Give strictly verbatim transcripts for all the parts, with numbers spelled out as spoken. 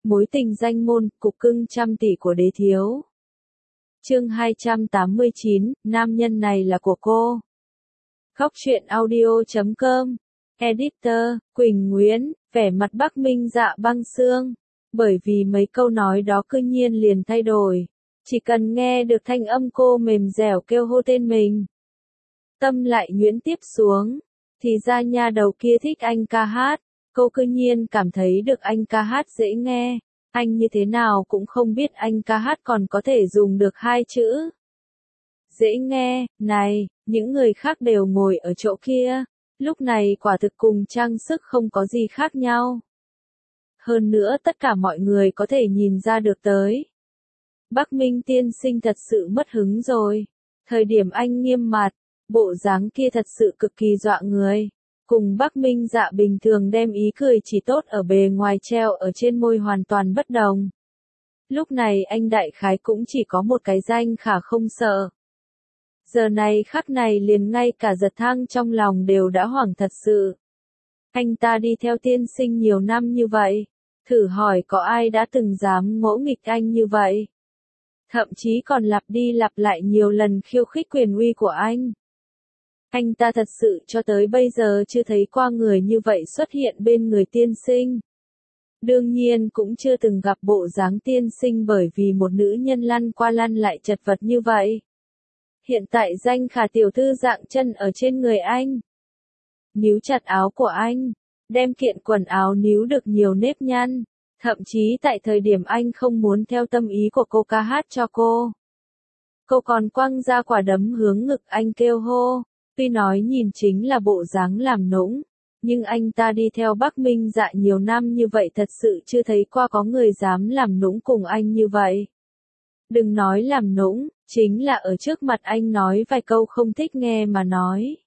Mối tình danh môn, cục cưng trăm tỷ của đế thiếu. Chương hai trăm tám mươi chín, nam nhân này là của cô. Góc truyện audio chấm com. Editor, Quỳnh Nguyễn, vẻ mặt Bắc Minh Dạ băng xương. Bởi vì mấy câu nói đó cư nhiên liền thay đổi. Chỉ cần nghe được thanh âm cô mềm dẻo kêu hô tên mình. Tâm lại nhuyễn tiếp xuống. Thì ra nha đầu kia thích anh ca hát. Cô cư nhiên cảm thấy được anh ca hát dễ nghe. Anh như thế nào cũng không biết anh ca hát còn có thể dùng được hai chữ. Dễ nghe, này, những người khác đều ngồi ở chỗ kia. Lúc này quả thực cùng trang sức không có gì khác nhau. Hơn nữa tất cả mọi người có thể nhìn ra được tới. Bắc Minh tiên sinh thật sự mất hứng rồi. Thời điểm anh nghiêm mặt, bộ dáng kia thật sự cực kỳ dọa người. Cùng Bắc Minh Dạ bình thường đem ý cười chỉ tốt ở bề ngoài treo ở trên môi hoàn toàn bất đồng. Lúc này anh đại khái cũng chỉ có một cái danh khả không sợ. Giờ này khắc này liền ngay cả giật thăng trong lòng đều đã hoảng thật sự. Anh ta đi theo tiên sinh nhiều năm như vậy. Thử hỏi có ai đã từng dám ngỗ nghịch anh như vậy? Thậm chí còn lặp đi lặp lại nhiều lần khiêu khích quyền uy của anh. Anh ta thật sự cho tới bây giờ chưa thấy qua người như vậy xuất hiện bên người tiên sinh. Đương nhiên cũng chưa từng gặp bộ dáng tiên sinh bởi vì một nữ nhân lăn qua lăn lại chật vật như vậy. Hiện tại danh khả tiểu thư dạng chân ở trên người anh. Níu chặt áo của anh, đem kiện quần áo níu được nhiều nếp nhăn. Thậm chí tại thời điểm anh không muốn theo tâm ý của cô ca hát cho cô. Cô còn quăng ra quả đấm hướng ngực anh kêu hô. Tuy nói nhìn chính là bộ dáng làm nũng, nhưng anh ta đi theo Bắc Minh Dạ nhiều năm như vậy thật sự chưa thấy qua có người dám làm nũng cùng anh như vậy. Đừng nói làm nũng, chính là ở trước mặt anh nói vài câu không thích nghe mà nói.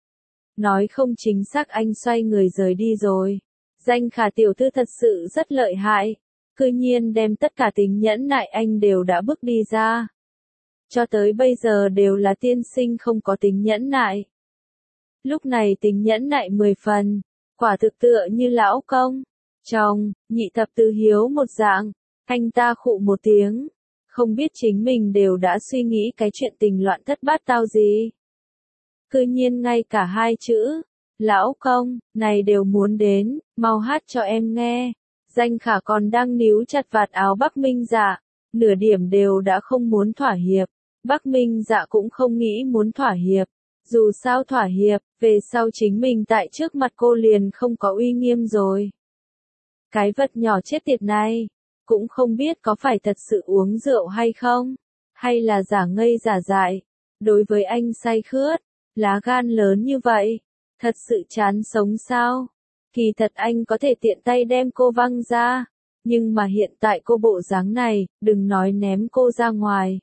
Nói không chính xác anh xoay người rời đi rồi. Danh khả tiểu thư thật sự rất lợi hại, cư nhiên đem tất cả tính nhẫn nại anh đều đã bước đi ra. Cho tới bây giờ đều là tiên sinh không có tính nhẫn nại. Lúc này tính nhẫn nại mười phần, quả thực tựa như lão công, chồng, nhị thập tứ hiếu một dạng, anh ta khụ một tiếng, không biết chính mình đều đã suy nghĩ cái chuyện tình loạn thất bát tao gì. Cư nhiên ngay cả hai chữ, lão công, này đều muốn đến, mau hát cho em nghe. Danh khả còn đang níu chặt vạt áo Bắc Minh Dạ, nửa điểm đều đã không muốn thỏa hiệp. Bắc Minh Dạ cũng không nghĩ muốn thỏa hiệp, dù sao thỏa hiệp, về sau chính mình tại trước mặt cô liền không có uy nghiêm rồi. Cái vật nhỏ chết tiệt này, cũng không biết có phải thật sự uống rượu hay không, hay là giả ngây giả dại, đối với anh say khướt, lá gan lớn như vậy, thật sự chán sống sao, kỳ thật anh có thể tiện tay đem cô văng ra, nhưng mà hiện tại cô bộ dáng này, đừng nói ném cô ra ngoài.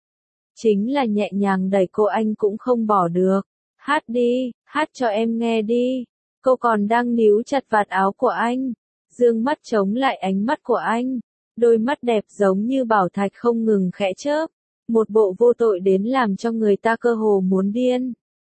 Chính là nhẹ nhàng đẩy cô anh cũng không bỏ được. Hát đi, hát cho em nghe đi. Cô còn đang níu chặt vạt áo của anh. Dương mắt chống lại ánh mắt của anh. Đôi mắt đẹp giống như bảo thạch không ngừng khẽ chớp. Một bộ vô tội đến làm cho người ta cơ hồ muốn điên.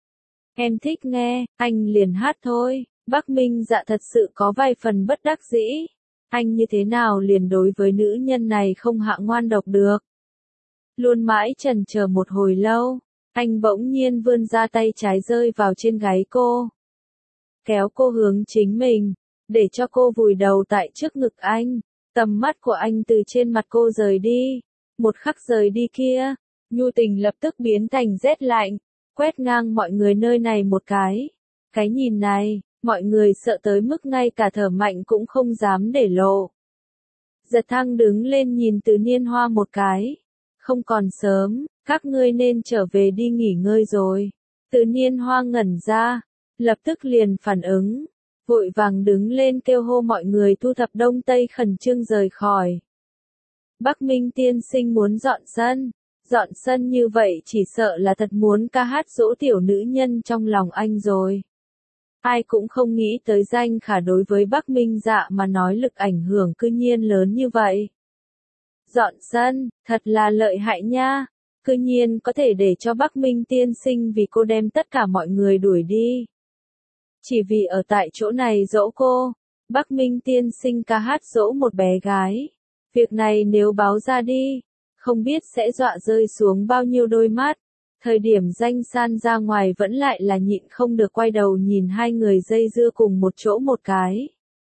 Em thích nghe, anh liền hát thôi. Bắc Minh Dạ thật sự có vài phần bất đắc dĩ. Anh như thế nào liền đối với nữ nhân này không hạ ngoan độc được. Luôn mãi chần chờ một hồi lâu, anh bỗng nhiên vươn ra tay trái rơi vào trên gáy cô. Kéo cô hướng chính mình, để cho cô vùi đầu tại trước ngực anh. Tầm mắt của anh từ trên mặt cô rời đi. Một khắc rời đi kia, nhu tình lập tức biến thành rét lạnh, quét ngang mọi người nơi này một cái. Cái nhìn này, mọi người sợ tới mức ngay cả thở mạnh cũng không dám để lộ. Giật thăng đứng lên nhìn Từ Niên Hoa một cái. Không còn sớm, các ngươi nên trở về đi nghỉ ngơi rồi. Từ Niên Hoa ngẩn ra, lập tức liền phản ứng, vội vàng đứng lên kêu hô mọi người thu thập đông tây khẩn trương rời khỏi. Bắc Minh tiên sinh muốn dọn sân, dọn sân như vậy chỉ sợ là thật muốn ca hát dỗ tiểu nữ nhân trong lòng anh rồi. Ai cũng không nghĩ tới danh khả đối với Bắc Minh Dạ mà nói lực ảnh hưởng cư nhiên lớn như vậy. Dọn sân, thật là lợi hại nha, cư nhiên có thể để cho Bắc Minh tiên sinh vì cô đem tất cả mọi người đuổi đi. Chỉ vì ở tại chỗ này dỗ cô, Bắc Minh tiên sinh ca hát dỗ một bé gái, Việc này nếu báo ra đi, không biết sẽ dọa rơi xuống bao nhiêu đôi mắt. Thời điểm Danh San ra ngoài vẫn lại là nhịn không được quay đầu nhìn hai người dây dưa cùng một chỗ một cái.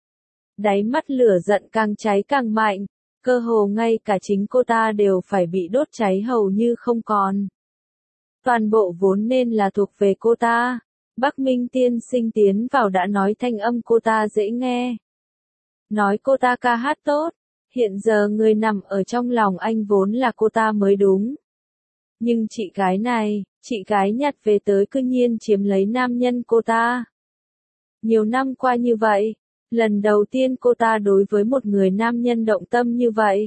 Đáy mắt lửa giận càng cháy càng mạnh, cơ hồ ngay cả chính cô ta đều phải bị đốt cháy hầu như không còn. Toàn bộ vốn nên là thuộc về cô ta. Bắc Minh tiên sinh tiến vào đã nói thanh âm cô ta dễ nghe. Nói cô ta ca hát tốt, hiện giờ người nằm ở trong lòng anh vốn là cô ta mới đúng. Nhưng chị gái này, chị gái nhặt về tới cư nhiên chiếm lấy nam nhân cô ta. Nhiều năm qua như vậy, lần đầu tiên cô ta đối với một người nam nhân động tâm như vậy.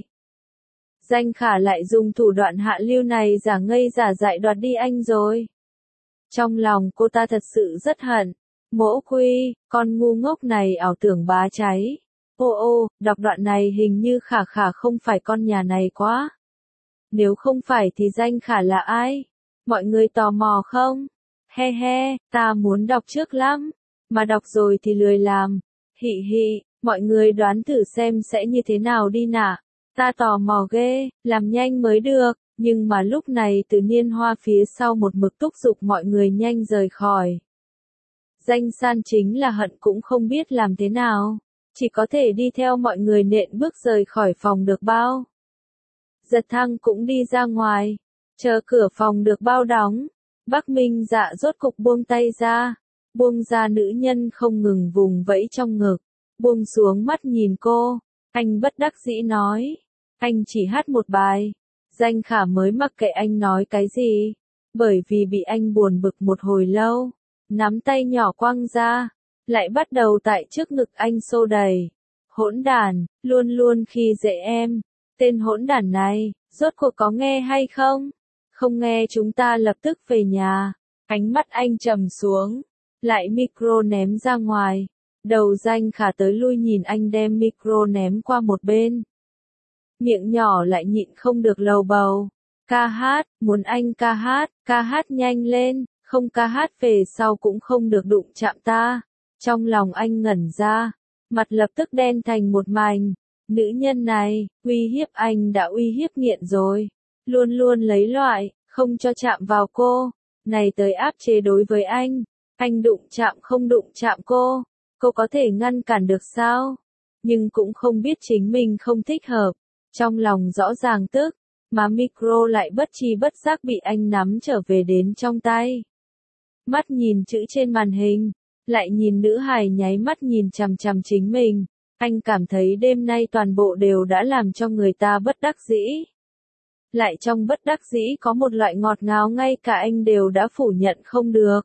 Danh Khả lại dùng thủ đoạn hạ lưu này giả ngây giả dại đoạt đi anh rồi. Trong lòng cô ta thật sự rất hận. Mỗ Quy, con ngu ngốc này ảo tưởng bá cháy. Ô ô, đọc đoạn này hình như Khả Khả không phải con nhà này quá. Nếu không phải thì Danh Khả là ai? Mọi người tò mò không? He he, ta muốn đọc trước lắm. Mà đọc rồi thì lười làm. Hị hị, mọi người đoán thử xem sẽ như thế nào đi nạ. Ta tò mò ghê, làm nhanh mới được. Nhưng mà lúc này Từ Niên Hoa phía sau một mực thúc giục mọi người nhanh rời khỏi. Danh San chính là hận cũng không biết làm thế nào. Chỉ có thể đi theo mọi người nện bước rời khỏi phòng được bao. Giật Thăng cũng đi ra ngoài. Chờ cửa phòng được bao đóng. Bắc Minh Dạ rốt cục buông tay ra. Buông ra nữ nhân không ngừng vùng vẫy trong ngực. Buông xuống mắt nhìn cô. Anh bất đắc dĩ nói. Anh chỉ hát một bài. Danh Khả mới mặc kệ anh nói cái gì. Bởi vì bị anh buồn bực một hồi lâu. Nắm tay nhỏ quăng ra. Lại bắt đầu tại trước ngực anh xô đầy. Hỗn đản, luôn luôn khi dễ em. Tên hỗn đản này, rốt cuộc có nghe hay không? Không nghe chúng ta lập tức về nhà. Ánh mắt anh trầm xuống. Lại micro ném ra ngoài. Đầu Danh Khả tới lui nhìn anh đem micro ném qua một bên. Miệng nhỏ lại nhịn không được lầu bầu. Ca hát, muốn anh ca hát, ca hát nhanh lên, không ca hát về sau cũng không được đụng chạm ta. Trong lòng anh ngẩn ra, mặt lập tức đen thành một mảnh. Nữ nhân này, uy hiếp anh đã uy hiếp nghiện rồi. Luôn luôn lấy loại, không cho chạm vào cô. Này tới áp chế đối với anh. Anh đụng chạm không đụng chạm cô. Cô có thể ngăn cản được sao? Nhưng cũng không biết chính mình không thích hợp. Trong lòng rõ ràng tức, mà micro lại bất chi bất giác bị anh nắm trở về đến trong tay. Mắt nhìn chữ trên màn hình, lại nhìn nữ hài nháy mắt nhìn chằm chằm chính mình. Anh cảm thấy đêm nay toàn bộ đều đã làm cho người ta bất đắc dĩ. Lại trong bất đắc dĩ có một loại ngọt ngào ngay cả anh đều đã phủ nhận không được.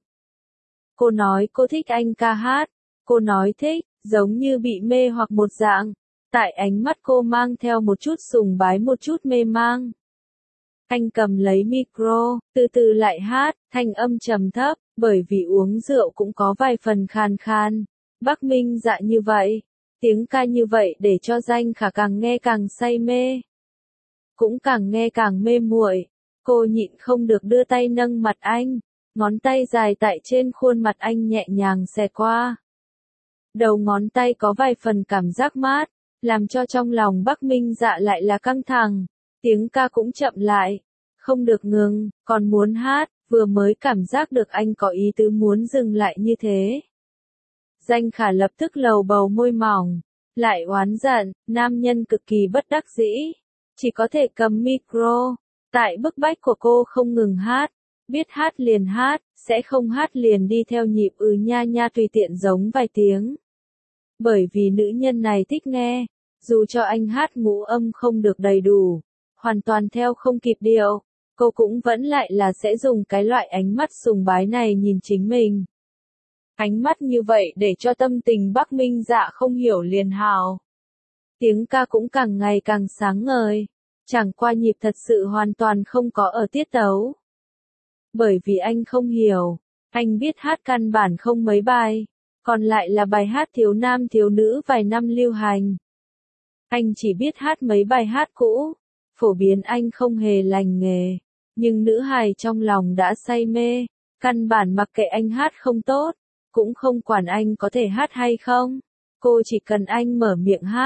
Cô nói cô thích anh ca hát. Cô nói thích, giống như bị mê hoặc một dạng. Tại ánh mắt cô mang theo một chút sùng bái một chút mê mang. Anh cầm lấy micro, từ từ lại hát, thanh âm trầm thấp, bởi vì uống rượu cũng có vài phần khan khan. Bắc Minh Dạ như vậy, tiếng ca như vậy để cho Danh Khả càng nghe càng say mê. Cũng càng nghe càng mê muội. Cô nhịn không được đưa tay nâng mặt anh, ngón tay dài tại trên khuôn mặt anh nhẹ nhàng xẹt qua. Đầu ngón tay có vài phần cảm giác mát, làm cho trong lòng Bắc Minh Dạ lại là căng thẳng. Tiếng ca cũng chậm lại, không được ngừng, còn muốn hát, vừa mới cảm giác được anh có ý tứ muốn dừng lại như thế. Danh Khả lập tức lầu bầu môi mỏng, lại oán giận, nam nhân cực kỳ bất đắc dĩ, chỉ có thể cầm micro, tại bức bách của cô không ngừng hát, biết hát liền hát, sẽ không hát liền đi theo nhịp ừ nha nha tùy tiện giống vài tiếng. Bởi vì nữ nhân này thích nghe, dù cho anh hát ngũ âm không được đầy đủ, hoàn toàn theo không kịp điệu, cô cũng vẫn lại là sẽ dùng cái loại ánh mắt sùng bái này nhìn chính mình. Ánh mắt như vậy để cho tâm tình Bắc Minh Dạ không hiểu liền hào. Tiếng ca cũng càng ngày càng sáng ngời, chẳng qua nhịp thật sự hoàn toàn không có ở tiết tấu. Bởi vì anh không hiểu, anh biết hát căn bản không mấy bài, còn lại là bài hát thiếu nam thiếu nữ vài năm lưu hành. Anh chỉ biết hát mấy bài hát cũ, phổ biến anh không hề lành nghề, nhưng nữ hài trong lòng đã say mê, căn bản mặc kệ anh hát không tốt, cũng không quản anh có thể hát hay không, cô chỉ cần anh mở miệng hát,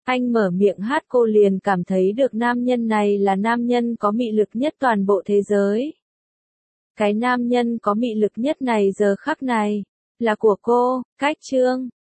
Anh mở miệng hát cô liền cảm thấy được nam nhân này là nam nhân có mị lực nhất toàn bộ thế giới. Cái nam nhân có mị lực nhất này giờ khắc này, là của cô, Cách Trương.